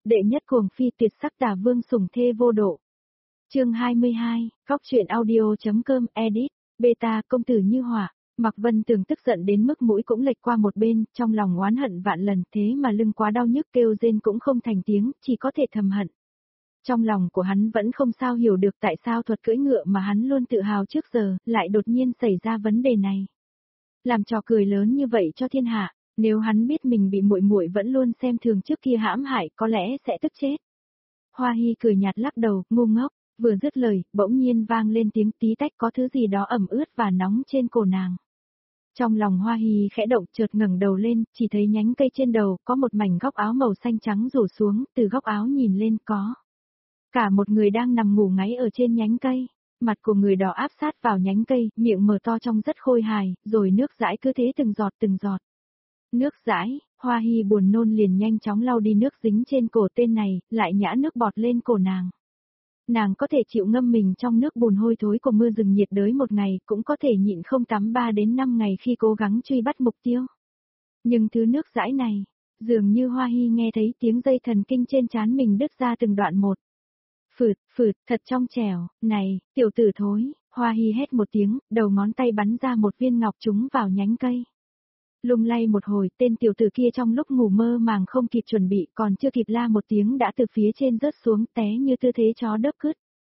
Đệ nhất cuồng phi tuyệt sắc tả vương sủng thê vô độ. Chương 22, góc truyện audio.com edit, beta công tử như hỏa. Mạc Vân Tường tức giận đến mức mũi cũng lệch qua một bên, trong lòng oán hận vạn lần, thế mà lưng quá đau nhức kêu rên cũng không thành tiếng, chỉ có thể thầm hận. Trong lòng của hắn vẫn không sao hiểu được tại sao thuật cưỡi ngựa mà hắn luôn tự hào trước giờ, lại đột nhiên xảy ra vấn đề này. Làm trò cười lớn như vậy cho thiên hạ, nếu hắn biết mình bị muội muội vẫn luôn xem thường trước kia hãm hại có lẽ sẽ tức chết. Hoa Hi cười nhạt lắc đầu, ngu ngốc, vừa dứt lời, bỗng nhiên vang lên tiếng tí tách có thứ gì đó ẩm ướt và nóng trên cổ nàng. Trong lòng Hoa Hi khẽ động chợt ngẩng đầu lên, chỉ thấy nhánh cây trên đầu có một mảnh góc áo màu xanh trắng rủ xuống, từ góc áo nhìn lên có cả một người đang nằm ngủ ngáy ở trên nhánh cây. Mặt của người đó áp sát vào nhánh cây, miệng mở to trông rất khôi hài, rồi nước dãi cứ thế từng giọt từng giọt. Nước dãi, Hoa Hi buồn nôn liền nhanh chóng lau đi nước dính trên cổ tên này, lại nhả nước bọt lên cổ nàng. Nàng có thể chịu ngâm mình trong nước bùn hôi thối của mưa rừng nhiệt đới một ngày, cũng có thể nhịn không tắm 3 đến 5 ngày khi cố gắng truy bắt mục tiêu. Nhưng thứ nước dãi này, dường như Hoa Hi nghe thấy tiếng dây thần kinh trên trán mình đứt ra từng đoạn một. Phượt, phượt, thật trong trẻo, này, tiểu tử thối, Hoa Hi hét một tiếng, đầu ngón tay bắn ra một viên ngọc trúng vào nhánh cây. Lung lay một hồi, tên tiểu tử kia trong lúc ngủ mơ màng không kịp chuẩn bị, còn chưa kịp la một tiếng đã từ phía trên rớt xuống té như tư thế chó đớp cứt.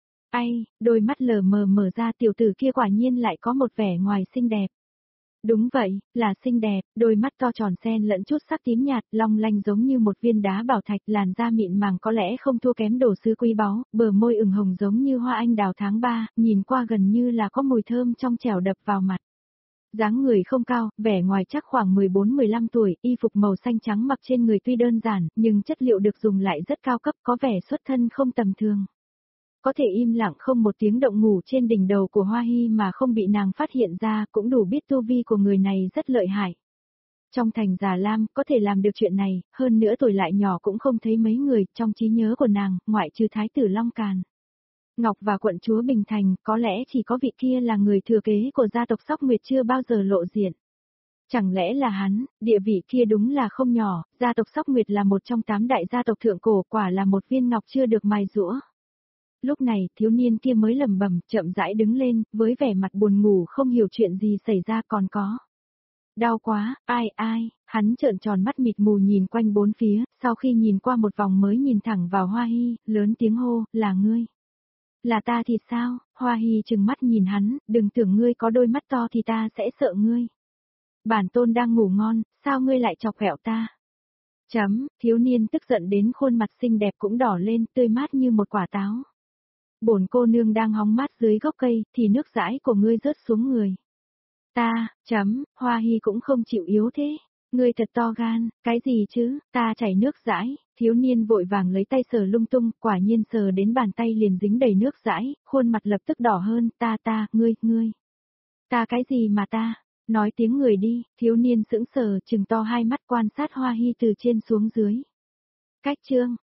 Ai, đôi mắt lờ mờ mở ra, tiểu tử kia quả nhiên lại có một vẻ ngoài xinh đẹp. Đúng vậy, là xinh đẹp, đôi mắt to tròn xen lẫn chút sắc tím nhạt, long lanh giống như một viên đá bảo thạch, làn da mịn màng có lẽ không thua kém đồ sứ quý báu, bờ môi ửng hồng giống như hoa anh đào tháng 3, nhìn qua gần như là có mùi thơm trong trẻo đập vào mặt. Dáng người không cao, vẻ ngoài chắc khoảng 14-15 tuổi, y phục màu xanh trắng mặc trên người tuy đơn giản, nhưng chất liệu được dùng lại rất cao cấp, có vẻ xuất thân không tầm thường. Có thể im lặng không một tiếng động ngủ trên đỉnh đầu của Hoa Hi mà không bị nàng phát hiện ra, cũng đủ biết tu vi của người này rất lợi hại. Trong thành Già Lam, có thể làm được chuyện này, hơn nữa tuổi lại nhỏ cũng không thấy mấy người, trong trí nhớ của nàng, ngoại trừ Thái tử Long Càn, Ngọc và quận chúa Bình Thành, có lẽ chỉ có vị kia là người thừa kế của gia tộc Sóc Nguyệt chưa bao giờ lộ diện. Chẳng lẽ là hắn, địa vị kia đúng là không nhỏ, gia tộc Sóc Nguyệt là một trong 8 đại gia tộc thượng cổ, quả là một viên ngọc chưa được mài giũa. Lúc này, thiếu niên kia mới lẩm bẩm, chậm rãi đứng lên, với vẻ mặt buồn ngủ không hiểu chuyện gì xảy ra còn có. Đau quá, ai, hắn trợn tròn mắt mịt mù nhìn quanh bốn phía, sau khi nhìn qua một vòng mới nhìn thẳng vào Hoa Hi, lớn tiếng hô, là ngươi. Là ta thì sao? Hoa Hi trừng mắt nhìn hắn, đừng tưởng ngươi có đôi mắt to thì ta sẽ sợ ngươi. Bản tôn đang ngủ ngon, sao ngươi lại chọc ghẹo ta? Thiếu niên tức giận đến khuôn mặt xinh đẹp cũng đỏ lên, tươi mát như một quả táo. Bổn cô nương đang hóng mát dưới gốc cây, thì nước dãi của ngươi rớt xuống người. Hoa Hi cũng không chịu yếu thế. Ngươi thật to gan, cái gì chứ, ta chảy nước dãi, thiếu niên vội vàng lấy tay sờ lung tung, quả nhiên sờ đến bàn tay liền dính đầy nước dãi, khuôn mặt lập tức đỏ hơn, ngươi. Ta cái gì mà ta, nói tiếng người đi, thiếu niên sững sờ, trừng to hai mắt quan sát Hoa Hi từ trên xuống dưới. Cách chương,